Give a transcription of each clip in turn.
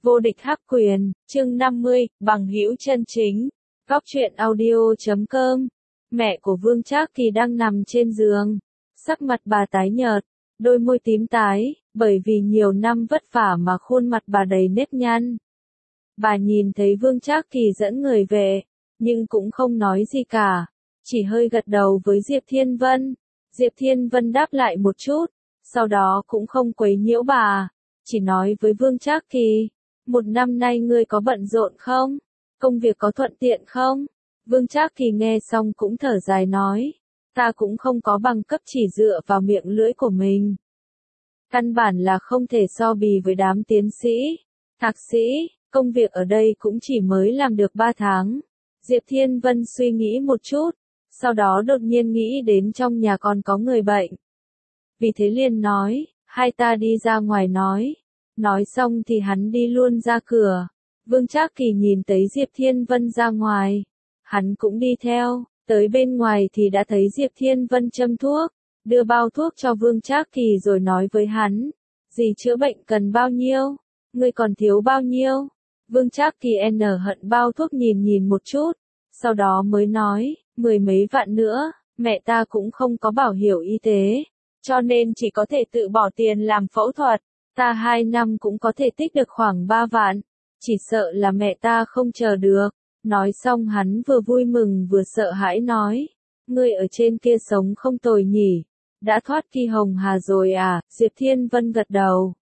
Vô địch hắc quyền, chương 50, bằng hữu chân chính. Góc truyện audio.com. Mẹ của Vương Trác Kỳ đang nằm trên giường. Sắc mặt bà tái nhợt, đôi môi tím tái, bởi vì nhiều năm vất vả mà khuôn mặt bà đầy nếp nhăn. Bà nhìn thấy Vương Trác Kỳ dẫn người về, nhưng cũng không nói gì cả, chỉ hơi gật đầu với Diệp Thiên Vân. Diệp Thiên Vân đáp lại một chút, sau đó cũng không quấy nhiễu bà, chỉ nói với Vương Trác Kỳ, 1 năm nay ngươi có bận rộn không? Công việc có thuận tiện không? Vương Trác Kỳ nghe xong cũng thở dài nói, ta cũng không có bằng cấp, chỉ dựa vào miệng lưỡi của mình. Căn bản là không thể so bì với đám tiến sĩ, thạc sĩ, công việc ở đây cũng chỉ mới làm được 3 tháng. Diệp Thiên Vân suy nghĩ một chút, sau đó đột nhiên nghĩ đến trong nhà còn có người bệnh. Vì thế liền nói, hai ta đi ra ngoài nói. Nói xong thì hắn đi luôn ra cửa. Vương Trác Kỳ nhìn thấy Diệp Thiên Vân ra ngoài. Hắn cũng đi theo, tới bên ngoài thì đã thấy Diệp Thiên Vân châm thuốc, đưa bao thuốc cho Vương Trác Kỳ rồi nói với hắn, gì chữa bệnh cần bao nhiêu? Ngươi còn thiếu bao nhiêu? Vương Trác Kỳ hận bao thuốc nhìn một chút, sau đó mới nói, 10 mấy vạn nữa, mẹ ta cũng không có bảo hiểm y tế, cho nên chỉ có thể tự bỏ tiền làm phẫu thuật. Ta 2 năm cũng có thể tích được khoảng 3 vạn, chỉ sợ là mẹ ta không chờ được. Nói xong hắn vừa vui mừng vừa sợ hãi nói, ngươi ở trên kia sống không tồi nhỉ, đã thoát Kỳ Hồng Hà rồi à? Diệp Thiên Vân gật đầu,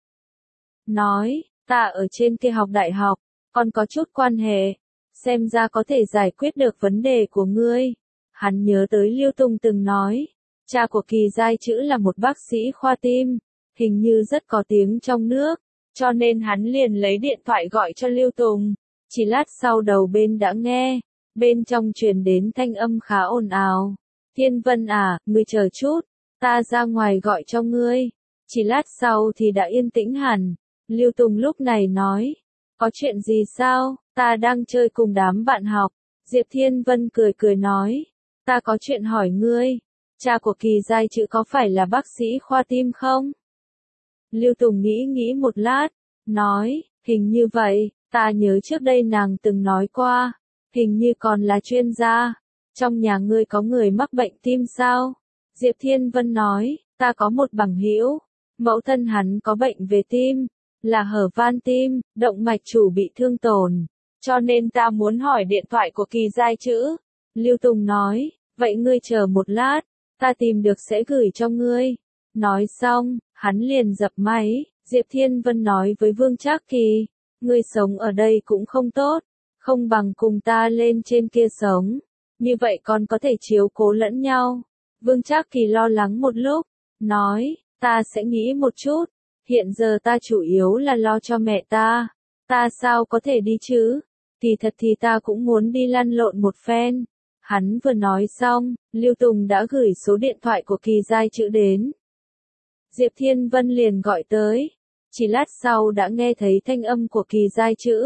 nói, ta ở trên kia học đại học, còn có chút quan hệ, xem ra có thể giải quyết được vấn đề của ngươi. Hắn nhớ tới Lưu Tùng từng nói, cha của Kỳ Giai Chữ là một bác sĩ khoa tim, hình như rất có tiếng trong nước, cho nên hắn liền lấy điện thoại gọi cho Lưu Tùng. Chỉ lát sau đầu bên đã nghe, bên trong truyền đến thanh âm khá ồn ào. Thiên Vân à, ngươi chờ chút, ta ra ngoài gọi cho ngươi. Chỉ lát sau thì đã yên tĩnh hẳn. Lưu Tùng lúc này nói, có chuyện gì sao? Ta đang chơi cùng đám bạn học. Diệp Thiên Vân cười nói, ta có chuyện hỏi ngươi, cha của Kỳ Giai Chữ có phải là bác sĩ khoa tim không? Lưu Tùng nghĩ một lát, nói, hình như vậy, ta nhớ trước đây nàng từng nói qua, hình như còn là chuyên gia. Trong nhà ngươi có người mắc bệnh tim sao? Diệp Thiên Vân nói, ta có một bằng hữu, mẫu thân hắn có bệnh về tim, là hở van tim, động mạch chủ bị thương tổn, cho nên ta muốn hỏi điện thoại của Kỳ Giai Chữ. Lưu Tùng nói, vậy ngươi chờ một lát, ta tìm được sẽ gửi cho ngươi. Nói xong, hắn liền dập máy. Diệp Thiên Vân nói với Vương Trác Kỳ, ngươi sống ở đây cũng không tốt, không bằng cùng ta lên trên kia sống, như vậy còn có thể chiếu cố lẫn nhau. Vương Trác Kỳ lo lắng một lúc, nói, ta sẽ nghĩ một chút, hiện giờ ta chủ yếu là lo cho mẹ ta sao có thể đi chứ, thì thật thì ta cũng muốn đi lăn lộn một phen. Hắn vừa nói xong, Lưu Tùng đã gửi số điện thoại của Kỳ Giai Chữ đến. Diệp Thiên Vân liền gọi tới, chỉ lát sau đã nghe thấy thanh âm của Kỳ Giai Chữ.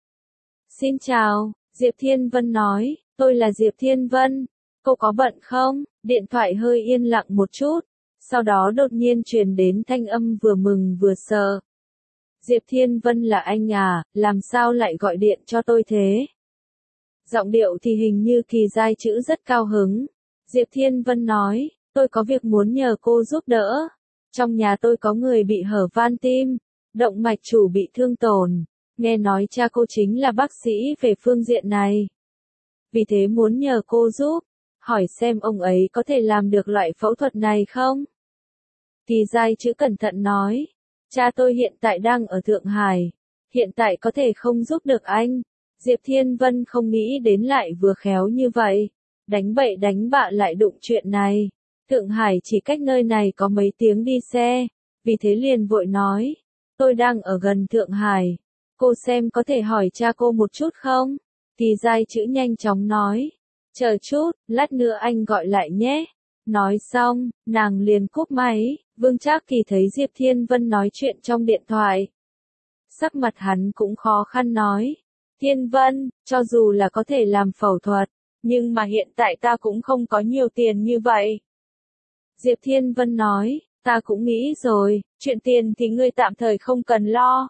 Xin chào, Diệp Thiên Vân nói, tôi là Diệp Thiên Vân, cô có bận không? Điện thoại hơi yên lặng một chút, sau đó đột nhiên truyền đến thanh âm vừa mừng vừa sợ. Diệp Thiên Vân là anh à, làm sao lại gọi điện cho tôi thế? Giọng điệu thì hình như Kỳ Giai Chữ rất cao hứng. Diệp Thiên Vân nói, tôi có việc muốn nhờ cô giúp đỡ. Trong nhà tôi có người bị hở van tim, động mạch chủ bị thương tổn. Nghe nói cha cô chính là bác sĩ về phương diện này. Vì thế muốn nhờ cô giúp, hỏi xem ông ấy có thể làm được loại phẫu thuật này không? Kỳ Giai Chữ cẩn thận nói, cha tôi hiện tại đang ở Thượng Hải, hiện tại có thể không giúp được anh. Diệp Thiên Vân không nghĩ đến lại vừa khéo như vậy, đánh bậy đánh bạ lại đụng chuyện này. Thượng Hải chỉ cách nơi này có mấy tiếng đi xe, vì thế liền vội nói, tôi đang ở gần Thượng Hải, cô xem có thể hỏi cha cô một chút không? Kỳ Giai Chữ nhanh chóng nói, chờ chút, lát nữa anh gọi lại nhé. Nói xong, nàng liền cúp máy. Vương Trác Kỳ thấy Diệp Thiên Vân nói chuyện trong điện thoại, sắc mặt hắn cũng khó khăn nói, Thiên Vân, cho dù là có thể làm phẫu thuật, nhưng mà hiện tại ta cũng không có nhiều tiền như vậy. Diệp Thiên Vân nói, ta cũng nghĩ rồi, chuyện tiền thì ngươi tạm thời không cần lo.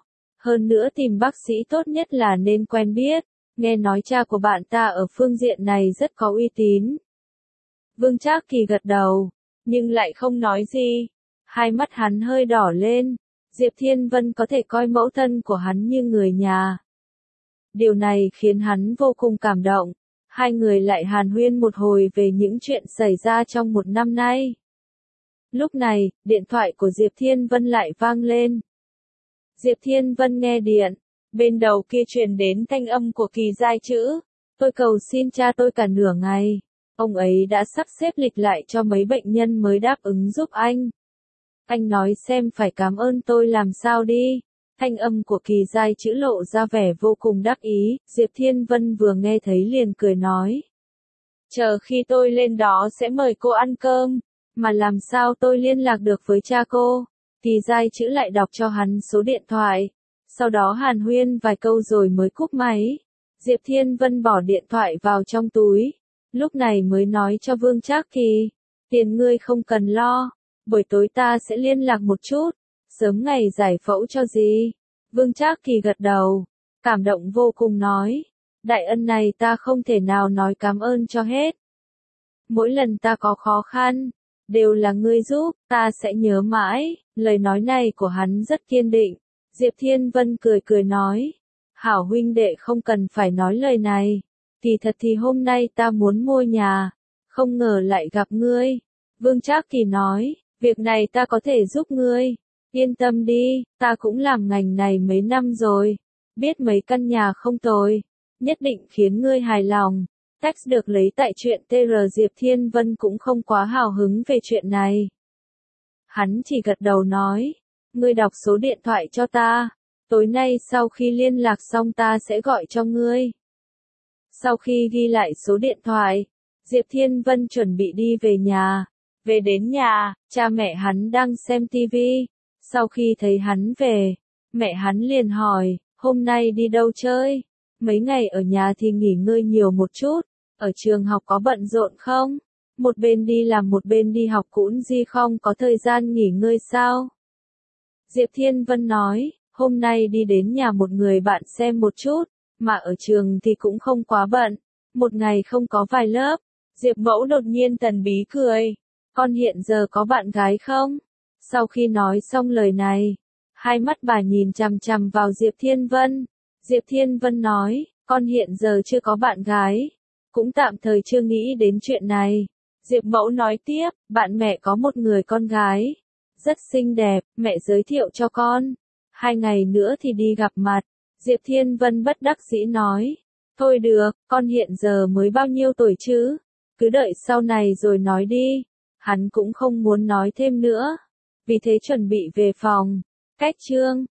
Hơn nữa tìm bác sĩ tốt nhất là nên quen biết, nghe nói cha của bạn ta ở phương diện này rất có uy tín. Vương Trác Kỳ gật đầu, nhưng lại không nói gì. Hai mắt hắn hơi đỏ lên, Diệp Thiên Vân có thể coi mẫu thân của hắn như người nhà. Điều này khiến hắn vô cùng cảm động. Hai người lại hàn huyên một hồi về những chuyện xảy ra trong một năm nay. Lúc này, điện thoại của Diệp Thiên Vân lại vang lên. Diệp Thiên Vân nghe điện, bên đầu kia truyền đến thanh âm của Kỳ Giai Chữ. Tôi cầu xin cha tôi cả nửa ngày. Ông ấy đã sắp xếp lịch lại cho mấy bệnh nhân mới đáp ứng giúp anh. Anh nói xem phải cảm ơn tôi làm sao đi. Thanh âm của Kỳ Giai Chữ lộ ra vẻ vô cùng đắc ý, Diệp Thiên Vân vừa nghe thấy liền cười nói. Chờ khi tôi lên đó sẽ mời cô ăn cơm, mà làm sao tôi liên lạc được với cha cô. Kỳ Giai Chữ lại đọc cho hắn số điện thoại, sau đó hàn huyên vài câu rồi mới cúp máy. Diệp Thiên Vân bỏ điện thoại vào trong túi, lúc này mới nói cho Vương Trác Kỳ, tiền ngươi không cần lo, buổi tối ta sẽ liên lạc một chút, sớm ngày giải phẫu cho gì. Vương Trác Kỳ gật đầu, cảm động vô cùng nói, đại ân này ta không thể nào nói cảm ơn cho hết. Mỗi lần ta có khó khăn, đều là ngươi giúp, ta sẽ nhớ mãi. Lời nói này của hắn rất kiên định. Diệp Thiên Vân cười cười nói, hảo huynh đệ không cần phải nói lời này. Kỳ thật thì hôm nay ta muốn mua nhà, không ngờ lại gặp ngươi. Vương Trác Kỳ nói, việc này ta có thể giúp ngươi. Yên tâm đi, ta cũng làm ngành này mấy năm rồi, biết mấy căn nhà không tồi, nhất định khiến ngươi hài lòng. Text được lấy tại truyện TR. Diệp Thiên Vân cũng không quá hào hứng về chuyện này. Hắn chỉ gật đầu nói, ngươi đọc số điện thoại cho ta, tối nay sau khi liên lạc xong ta sẽ gọi cho ngươi. Sau khi ghi lại số điện thoại, Diệp Thiên Vân chuẩn bị đi về nhà. Về đến nhà, cha mẹ hắn đang xem tivi. Sau khi thấy hắn về, mẹ hắn liền hỏi, hôm nay đi đâu chơi? Mấy ngày ở nhà thì nghỉ ngơi nhiều một chút, ở trường học có bận rộn không? Một bên đi làm một bên đi học cũng gì không có thời gian nghỉ ngơi sao? Diệp Thiên Vân nói, hôm nay đi đến nhà một người bạn xem một chút, mà ở trường thì cũng không quá bận, một ngày không có vài lớp. Diệp Mẫu đột nhiên thần bí cười, con hiện giờ có bạn gái không? Sau khi nói xong lời này, hai mắt bà nhìn chằm chằm vào Diệp Thiên Vân. Diệp Thiên Vân nói, con hiện giờ chưa có bạn gái, cũng tạm thời chưa nghĩ đến chuyện này. Diệp Mẫu nói tiếp, bạn mẹ có một người con gái, rất xinh đẹp, mẹ giới thiệu cho con. 2 ngày nữa thì đi gặp mặt. Diệp Thiên Vân bất đắc dĩ nói, thôi được, con hiện giờ mới bao nhiêu tuổi chứ? Cứ đợi sau này rồi nói đi. Hắn cũng không muốn nói thêm nữa, vì thế chuẩn bị về phòng. Cách chương